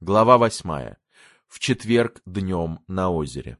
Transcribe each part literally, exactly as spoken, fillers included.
Глава восьмая. В четверг днем на озере.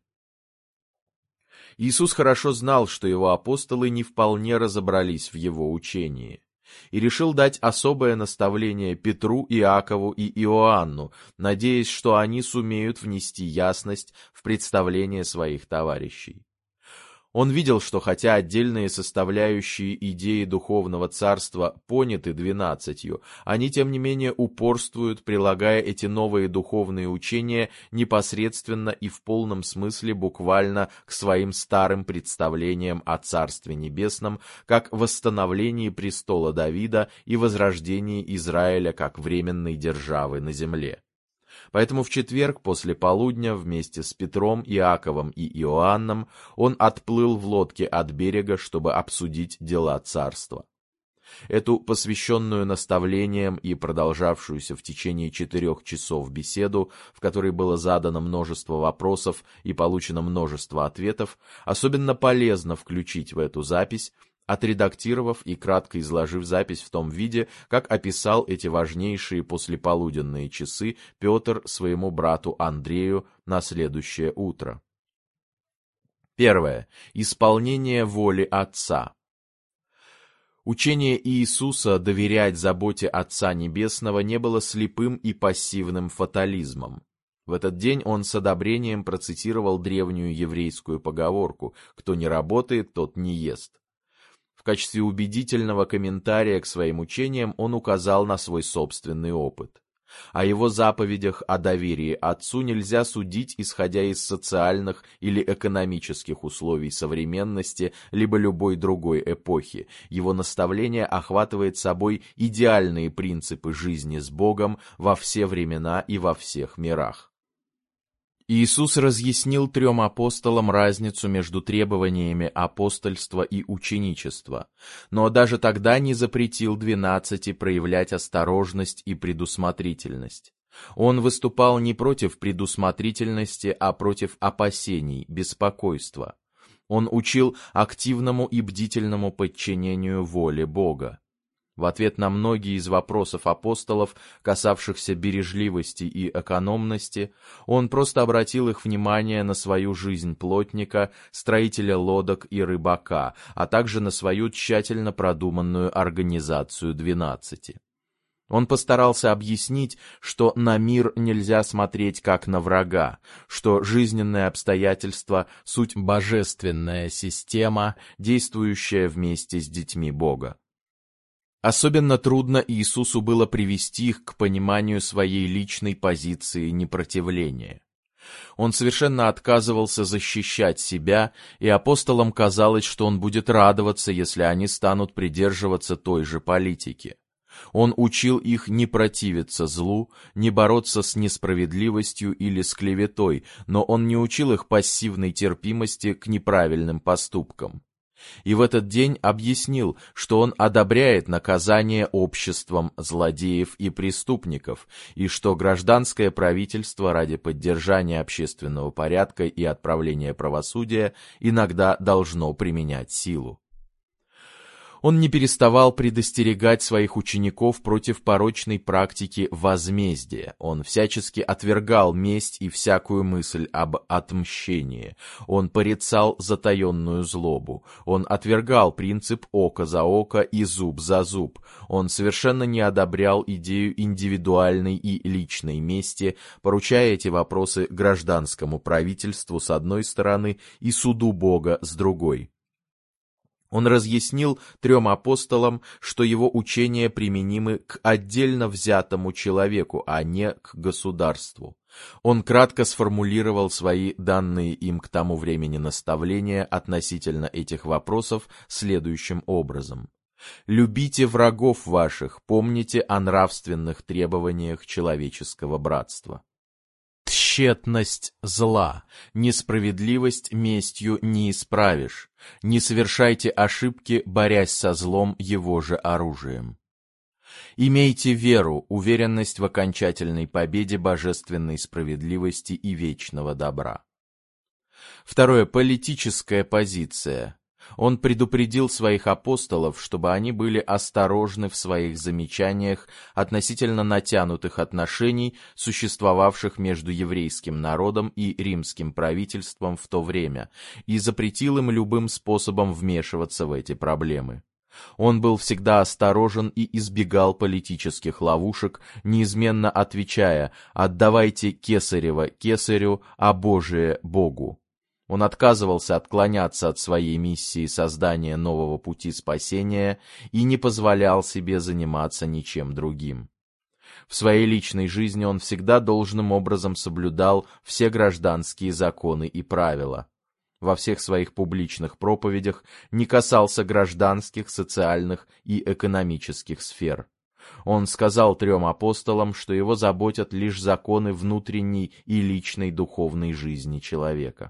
Иисус хорошо знал, что его апостолы не вполне разобрались в его учении, и решил дать особое наставление Петру, Иакову и Иоанну, надеясь, что они сумеют внести ясность в представление своих товарищей. Он видел, что хотя отдельные составляющие идеи духовного царства поняты двенадцатью, они тем не менее упорствуют, прилагая эти новые духовные учения непосредственно и в полном смысле буквально к своим старым представлениям о Царстве Небесном, как восстановлении престола Давида и возрождении Израиля как временной державы на земле. Поэтому в четверг после полудня вместе с Петром, Иаковом и Иоанном он отплыл в лодке от берега, чтобы обсудить дела царства. Эту посвященную наставлениям и продолжавшуюся в течение четырех часов беседу, в которой было задано множество вопросов и получено множество ответов, особенно полезно включить в эту запись, отредактировав и кратко изложив запись в том виде, как описал эти важнейшие послеполуденные часы Петр своему брату Андрею на следующее утро. Первое. Исполнение воли Отца. Учение Иисуса доверять заботе Отца Небесного не было слепым и пассивным фатализмом. В этот день он с одобрением процитировал древнюю еврейскую поговорку «Кто не работает, тот не ест». В качестве убедительного комментария к своим учениям он указал на свой собственный опыт. О его заповедях о доверии Отцу нельзя судить, исходя из социальных или экономических условий современности, либо любой другой эпохи. Его наставление охватывает собой идеальные принципы жизни с Богом во все времена и во всех мирах. Иисус разъяснил трем апостолам разницу между требованиями апостольства и ученичества, но даже тогда не запретил двенадцати проявлять осторожность и предусмотрительность. Он выступал не против предусмотрительности, а против опасений, беспокойства. Он учил активному и бдительному подчинению воле Бога. В ответ на многие из вопросов апостолов, касавшихся бережливости и экономности, он просто обратил их внимание на свою жизнь плотника, строителя лодок и рыбака, а также на свою тщательно продуманную организацию двенадцати. Он постарался объяснить, что на мир нельзя смотреть как на врага, что жизненные обстоятельства — суть божественная система, действующая вместе с детьми Бога. Особенно трудно Иисусу было привести их к пониманию своей личной позиции непротивления. Он совершенно отказывался защищать себя, и апостолам казалось, что он будет радоваться, если они станут придерживаться той же политики. Он учил их не противиться злу, не бороться с несправедливостью или с клеветой, но он не учил их пассивной терпимости к неправильным поступкам. И в этот день объяснил, что он одобряет наказание обществом злодеев и преступников, и что гражданское правительство ради поддержания общественного порядка и отправления правосудия иногда должно применять силу. Он не переставал предостерегать своих учеников против порочной практики возмездия. Он всячески отвергал месть и всякую мысль об отмщении. Он порицал затаенную злобу. Он отвергал принцип око за око и зуб за зуб. Он совершенно не одобрял идею индивидуальной и личной мести, поручая эти вопросы гражданскому правительству с одной стороны и суду Бога с другой. Он разъяснил трем апостолам, что его учения применимы к отдельно взятому человеку, а не к государству. Он кратко сформулировал свои данные им к тому времени наставления относительно этих вопросов следующим образом. «Любите врагов ваших, помните о нравственных требованиях человеческого братства». Тщетность зла, несправедливость местью не исправишь. Не совершайте ошибки, борясь со злом его же оружием. Имейте веру, уверенность в окончательной победе божественной справедливости и вечного добра. Второе. Политическая позиция. Он предупредил своих апостолов, чтобы они были осторожны в своих замечаниях относительно натянутых отношений, существовавших между еврейским народом и римским правительством в то время, и запретил им любым способом вмешиваться в эти проблемы. Он был всегда осторожен и избегал политических ловушек, неизменно отвечая: «Отдавайте Кесарева Кесарю, а Божие Богу». Он отказывался отклоняться от своей миссии создания нового пути спасения и не позволял себе заниматься ничем другим. В своей личной жизни он всегда должным образом соблюдал все гражданские законы и правила. Во всех своих публичных проповедях не касался гражданских, социальных и экономических сфер. Он сказал трем апостолам, что его заботят лишь законы внутренней и личной духовной жизни человека.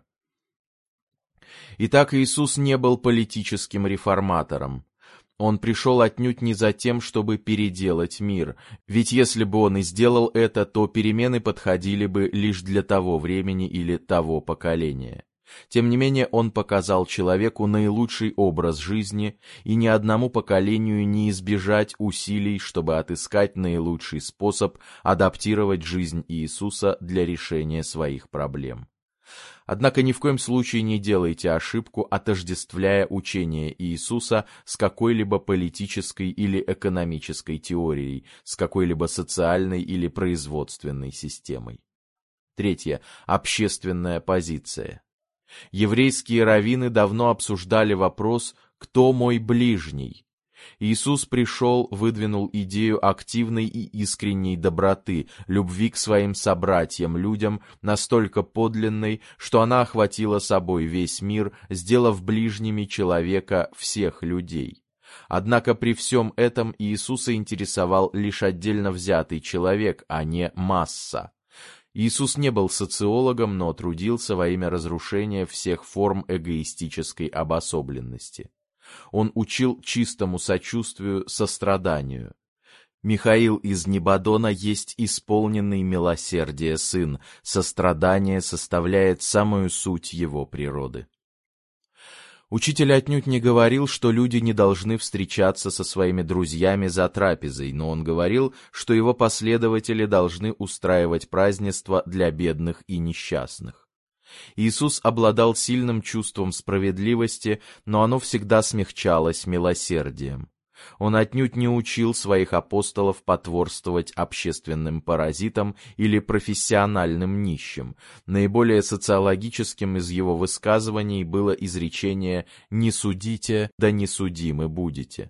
Итак, Иисус не был политическим реформатором. Он пришел отнюдь не за тем, чтобы переделать мир, ведь если бы он и сделал это, то перемены подходили бы лишь для того времени или того поколения. Тем не менее, он показал человеку наилучший образ жизни, и ни одному поколению не избежать усилий, чтобы отыскать наилучший способ адаптировать жизнь Иисуса для решения своих проблем. Однако ни в коем случае не делайте ошибку, отождествляя учение Иисуса с какой-либо политической или экономической теорией, с какой-либо социальной или производственной системой. Третье. Общественная позиция. Еврейские раввины давно обсуждали вопрос «Кто мой ближний?». Иисус пришел, выдвинул идею активной и искренней доброты, любви к своим собратьям-людям, настолько подлинной, что она охватила собой весь мир, сделав ближними человека всех людей. Однако при всем этом Иисуса интересовал лишь отдельно взятый человек, а не масса. Иисус не был социологом, но трудился во имя разрушения всех форм эгоистической обособленности. Он учил чистому сочувствию, состраданию. Михаил из Небадона есть исполненный милосердия сын, сострадание составляет самую суть его природы. Учитель отнюдь не говорил, что люди не должны встречаться со своими друзьями за трапезой, но он говорил, что его последователи должны устраивать празднества для бедных и несчастных. Иисус обладал сильным чувством справедливости, но оно всегда смягчалось милосердием. Он отнюдь не учил своих апостолов потворствовать общественным паразитам или профессиональным нищим. Наиболее социологическим из его высказываний было изречение «не судите, да не судимы будете».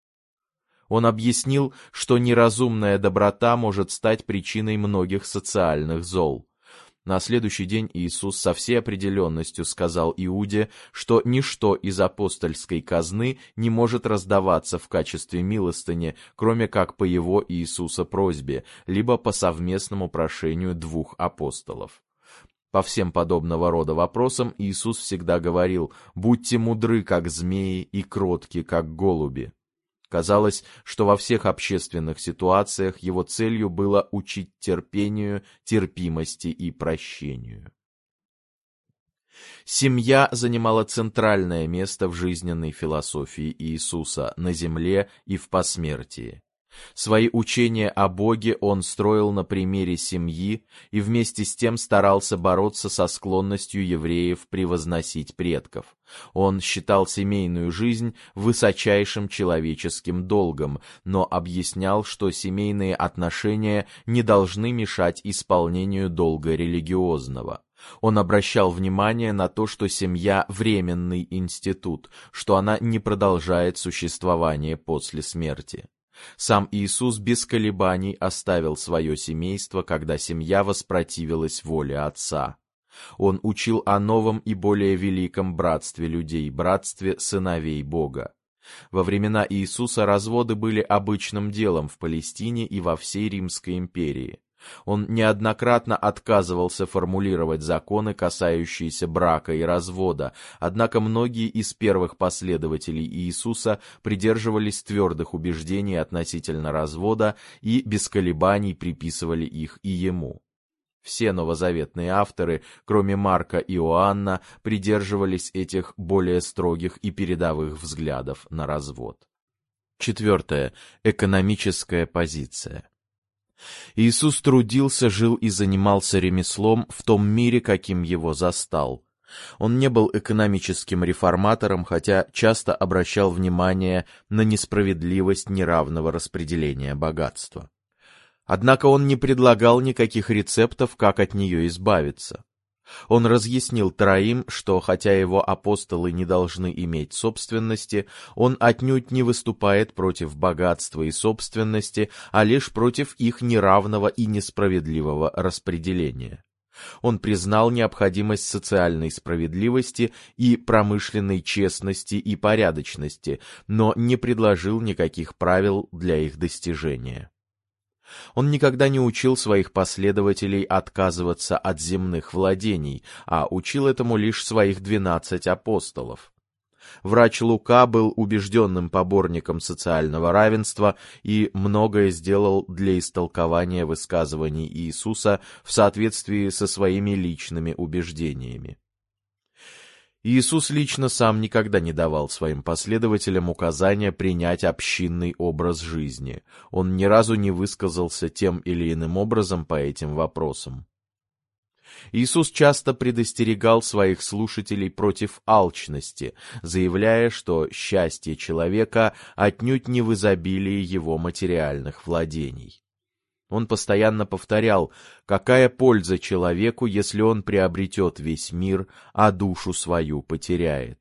Он объяснил, что неразумная доброта может стать причиной многих социальных зол. На следующий день Иисус со всей определенностью сказал Иуде, что ничто из апостольской казны не может раздаваться в качестве милостыни, кроме как по его Иисуса просьбе, либо по совместному прошению двух апостолов. По всем подобного рода вопросам Иисус всегда говорил: «Будьте мудры, как змеи, и кротки, как голуби». Казалось, что во всех общественных ситуациях его целью было учить терпению, терпимости и прощению. Семья занимала центральное место в жизненной философии Иисуса на земле и в посмертии. Свои учения о Боге он строил на примере семьи и вместе с тем старался бороться со склонностью евреев превозносить предков. Он считал семейную жизнь высочайшим человеческим долгом, но объяснял, что семейные отношения не должны мешать исполнению долга религиозного. Он обращал внимание на то, что семья — временный институт, что она не продолжает существование после смерти. Сам Иисус без колебаний оставил свое семейство, когда семья воспротивилась воле Отца. Он учил о новом и более великом братстве людей, братстве сыновей Бога. Во времена Иисуса разводы были обычным делом в Палестине и во всей Римской империи. Он неоднократно отказывался формулировать законы, касающиеся брака и развода, однако многие из первых последователей Иисуса придерживались твердых убеждений относительно развода и без колебаний приписывали их и ему. Все новозаветные авторы, кроме Марка и Иоанна, придерживались этих более строгих и передовых взглядов на развод. Четвертое. Экономическая позиция. Иисус трудился, жил и занимался ремеслом в том мире, каким его застал. Он не был экономическим реформатором, хотя часто обращал внимание на несправедливость неравного распределения богатства. Однако он не предлагал никаких рецептов, как от нее избавиться. Он разъяснил троим, что хотя его апостолы не должны иметь собственности, он отнюдь не выступает против богатства и собственности, а лишь против их неравного и несправедливого распределения. Он признал необходимость социальной справедливости и промышленной честности и порядочности, но не предложил никаких правил для их достижения. Он никогда не учил своих последователей отказываться от земных владений, а учил этому лишь своих двенадцать апостолов. Врач Лука был убежденным поборником социального равенства и многое сделал для истолкования высказываний Иисуса в соответствии со своими личными убеждениями. Иисус лично сам никогда не давал своим последователям указания принять общинный образ жизни. Он ни разу не высказался тем или иным образом по этим вопросам. Иисус часто предостерегал своих слушателей против алчности, заявляя, что счастье человека отнюдь не в изобилии его материальных владений. Он постоянно повторял, какая польза человеку, если он приобретет весь мир, а душу свою потеряет.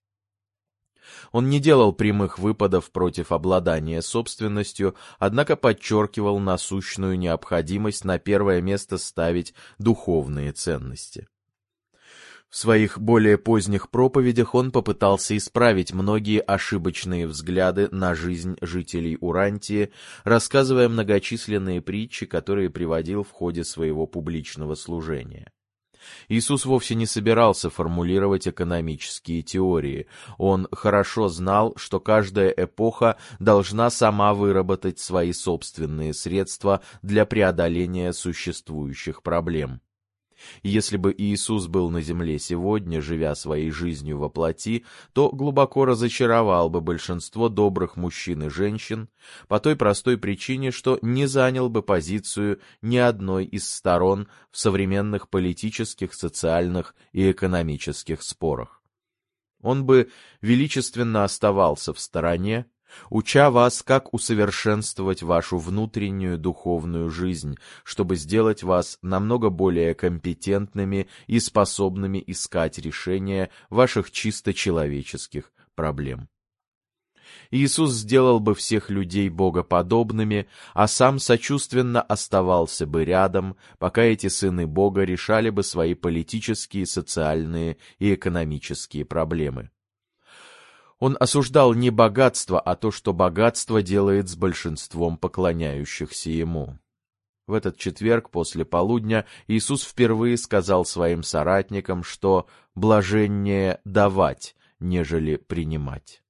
Он не делал прямых выпадов против обладания собственностью, однако подчеркивал насущную необходимость на первое место ставить духовные ценности. В своих более поздних проповедях он попытался исправить многие ошибочные взгляды на жизнь жителей Урантии, рассказывая многочисленные притчи, которые приводил в ходе своего публичного служения. Иисус вовсе не собирался формулировать экономические теории. Он хорошо знал, что каждая эпоха должна сама выработать свои собственные средства для преодоления существующих проблем. И если бы Иисус был на земле сегодня, живя своей жизнью во плоти, то глубоко разочаровал бы большинство добрых мужчин и женщин по той простой причине, что не занял бы позицию ни одной из сторон в современных политических, социальных и экономических спорах. Он бы величественно оставался в стороне, уча вас, как усовершенствовать вашу внутреннюю духовную жизнь, чтобы сделать вас намного более компетентными и способными искать решения ваших чисто человеческих проблем. Иисус сделал бы всех людей богоподобными, а сам сочувственно оставался бы рядом, пока эти сыны Бога решали бы свои политические, социальные и экономические проблемы. Он осуждал не богатство, а то, что богатство делает с большинством поклоняющихся ему. В этот четверг после полудня Иисус впервые сказал своим соратникам, что блаженнее давать, нежели принимать.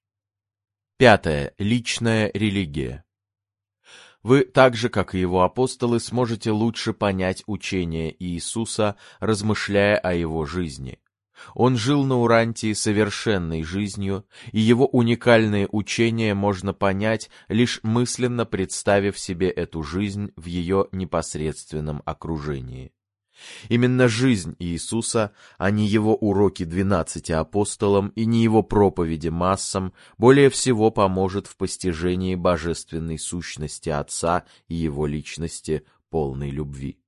Пятое. Личная религия. Вы, так же, как и его апостолы, сможете лучше понять учение Иисуса, размышляя о его жизни. Он жил на Урантии совершенной жизнью, и его уникальные учения можно понять, лишь мысленно представив себе эту жизнь в ее непосредственном окружении. Именно жизнь Иисуса, а не его уроки двенадцати апостолам и не его проповеди массам, более всего поможет в постижении божественной сущности Отца и его личности, полной любви.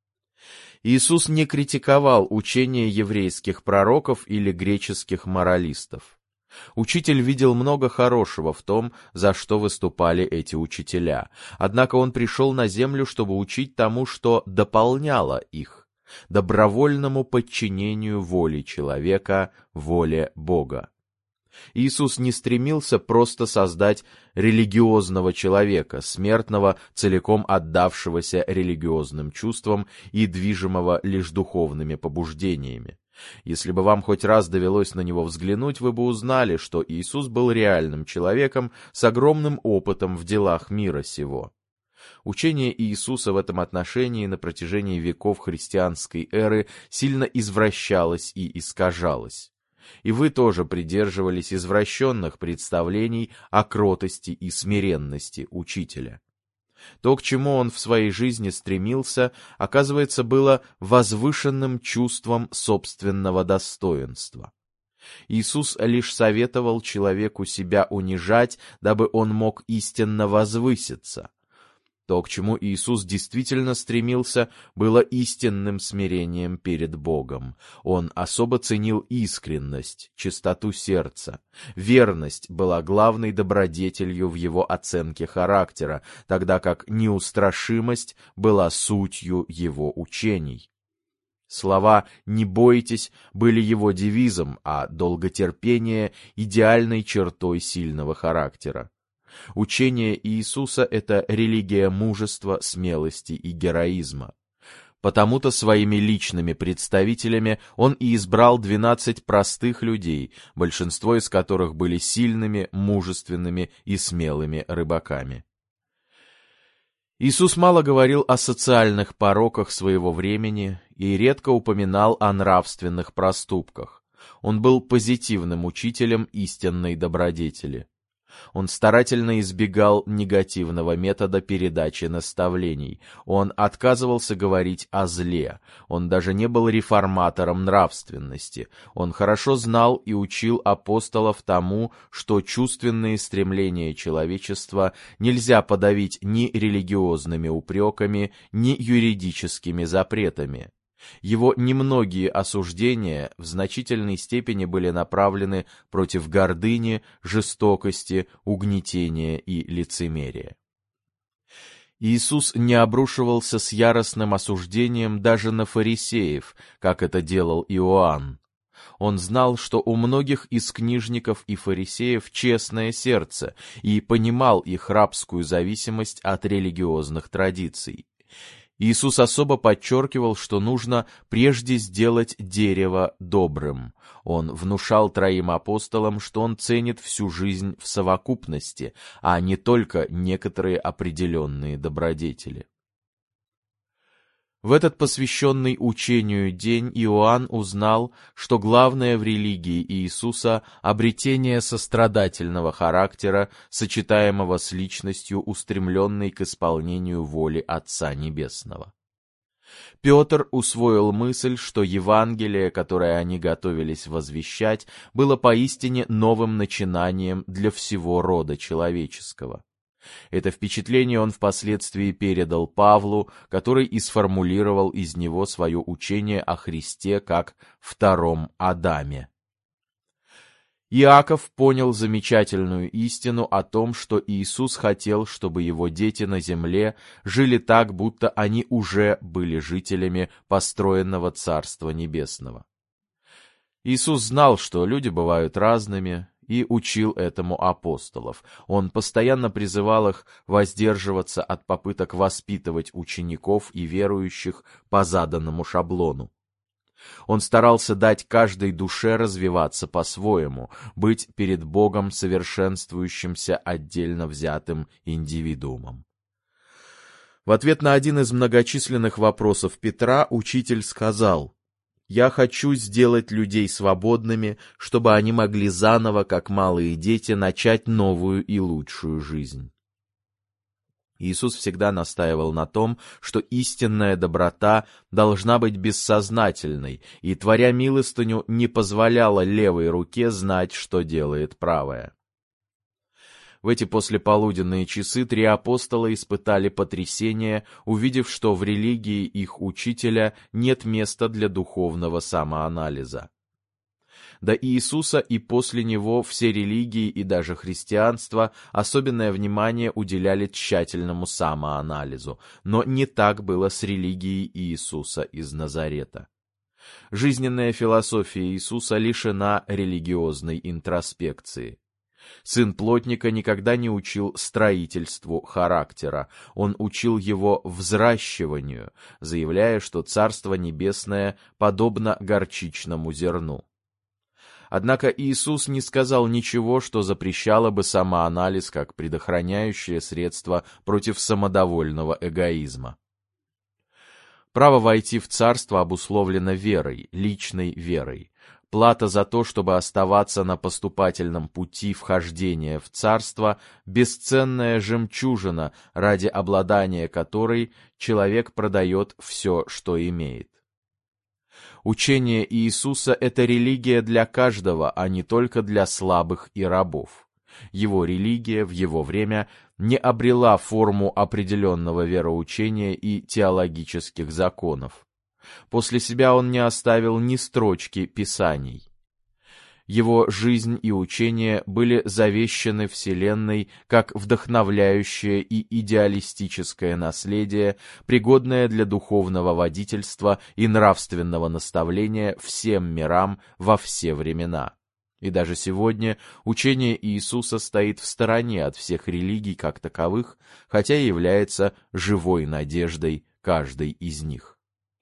Иисус не критиковал учение еврейских пророков или греческих моралистов. Учитель видел много хорошего в том, за что выступали эти учителя, однако он пришел на землю, чтобы учить тому, что дополняло их, добровольному подчинению воли человека, воле Бога. Иисус не стремился просто создать религиозного человека, смертного, целиком отдавшегося религиозным чувствам и движимого лишь духовными побуждениями. Если бы вам хоть раз довелось на него взглянуть, вы бы узнали, что Иисус был реальным человеком с огромным опытом в делах мира сего. Учение Иисуса в этом отношении на протяжении веков христианской эры сильно извращалось и искажалось. И вы тоже придерживались извращенных представлений о кротости и смиренности учителя. То, к чему он в своей жизни стремился, оказывается, было возвышенным чувством собственного достоинства. Иисус лишь советовал человеку себя унижать, дабы он мог истинно возвыситься. То, к чему Иисус действительно стремился, было истинным смирением перед Богом. Он особо ценил искренность, чистоту сердца. Верность была главной добродетелью в его оценке характера, тогда как неустрашимость была сутью его учений. Слова «не бойтесь» были его девизом, а долготерпение — идеальной чертой сильного характера. Учение Иисуса — это религия мужества, смелости и героизма. Потому-то своими личными представителями он и избрал двенадцать простых людей, большинство из которых были сильными, мужественными и смелыми рыбаками. Иисус мало говорил о социальных пороках своего времени и редко упоминал о нравственных проступках. Он был позитивным учителем истинной добродетели. Он старательно избегал негативного метода передачи наставлений. Он отказывался говорить о зле. Он даже не был реформатором нравственности. Он хорошо знал и учил апостолов тому, что чувственные стремления человечества нельзя подавить ни религиозными упреками, ни юридическими запретами. Его немногие осуждения в значительной степени были направлены против гордыни, жестокости, угнетения и лицемерия. Иисус не обрушивался с яростным осуждением даже на фарисеев, как это делал Иоанн. Он знал, что у многих из книжников и фарисеев честное сердце, и понимал их рабскую зависимость от религиозных традиций. Иисус особо подчеркивал, что нужно прежде сделать дерево добрым. Он внушал троим апостолам, что он ценит всю жизнь в совокупности, а не только некоторые определенные добродетели. В этот посвященный учению день Иоанн узнал, что главное в религии Иисуса — обретение сострадательного характера, сочетаемого с личностью, устремленной к исполнению воли Отца Небесного. Петр усвоил мысль, что Евангелие, которое они готовились возвещать, было поистине новым начинанием для всего рода человеческого. Это впечатление он впоследствии передал Павлу, который и сформулировал из него свое учение о Христе как втором Адаме. Иаков понял замечательную истину о том, что Иисус хотел, чтобы его дети на земле жили так, будто они уже были жителями построенного Царства Небесного. Иисус знал, что люди бывают разными, и учил этому апостолов. Он постоянно призывал их воздерживаться от попыток воспитывать учеников и верующих по заданному шаблону. Он старался дать каждой душе развиваться по-своему, быть перед Богом совершенствующимся отдельно взятым индивидуумом. В ответ на один из многочисленных вопросов Петра учитель сказал: «Я хочу сделать людей свободными, чтобы они могли заново, как малые дети, начать новую и лучшую жизнь». Иисус всегда настаивал на том, что истинная доброта должна быть бессознательной, и, творя милостыню, не позволяла левой руке знать, что делает правая. В эти послеполуденные часы три апостола испытали потрясение, увидев, что в религии их учителя нет места для духовного самоанализа. До Иисуса и после него все религии и даже христианство особенное внимание уделяли тщательному самоанализу, но не так было с религией Иисуса из Назарета. Жизненная философия Иисуса лишена религиозной интроспекции. Сын плотника никогда не учил строительству характера, он учил его взращиванию, заявляя, что Царство Небесное подобно горчичному зерну. Однако Иисус не сказал ничего, что запрещало бы самоанализ как предохраняющее средство против самодовольного эгоизма. Право войти в царство обусловлено верой, личной верой. Плата за то, чтобы оставаться на поступательном пути вхождения в царство, бесценная жемчужина, ради обладания которой человек продает все, что имеет. Учение Иисуса – это религия для каждого, а не только для слабых и рабов. Его религия в его время не обрела форму определенного вероучения и теологических законов. После себя он не оставил ни строчки писаний. Его жизнь и учение были завещаны Вселенной как вдохновляющее и идеалистическое наследие, пригодное для духовного водительства и нравственного наставления всем мирам во все времена. И даже сегодня учение Иисуса стоит в стороне от всех религий как таковых, хотя и является живой надеждой каждой из них.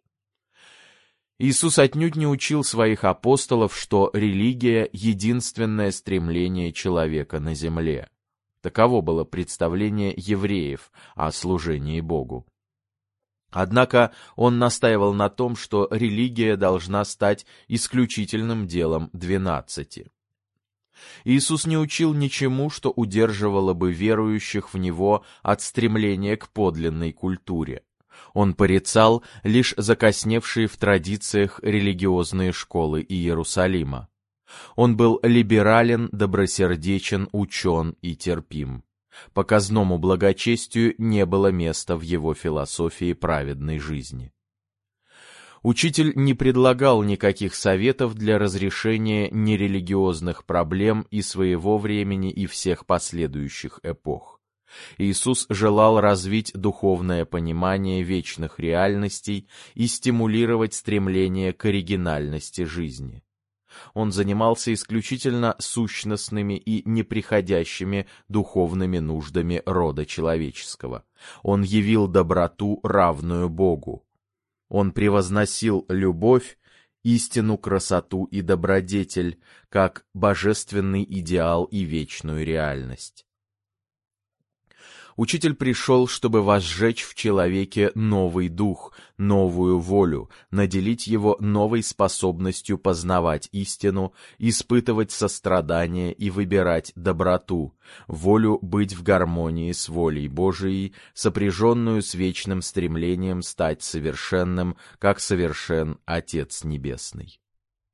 Иисус отнюдь не учил своих апостолов, что религия — единственное стремление человека на земле. Таково было представление евреев о служении Богу. Однако он настаивал на том, что религия должна стать исключительным делом двенадцати. Иисус не учил ничему, что удерживало бы верующих в Него от стремления к подлинной культуре. Он порицал лишь закосневшие в традициях религиозные школы Иерусалима. Он был либерален, добросердечен, учен и терпим. Показному благочестию не было места в его философии праведной жизни. Учитель не предлагал никаких советов для разрешения нерелигиозных проблем и своего времени, и всех последующих эпох. Иисус желал развить духовное понимание вечных реальностей и стимулировать стремление к оригинальности жизни. Он занимался исключительно сущностными и неприходящими духовными нуждами рода человеческого. Он явил доброту, равную Богу. Он превозносил любовь, истину, красоту и добродетель, как божественный идеал и вечную реальность. Учитель пришел, чтобы возжечь в человеке новый дух, новую волю, наделить его новой способностью познавать истину, испытывать сострадание и выбирать доброту, волю быть в гармонии с волей Божией, сопряженную с вечным стремлением стать совершенным, как совершен Отец Небесный.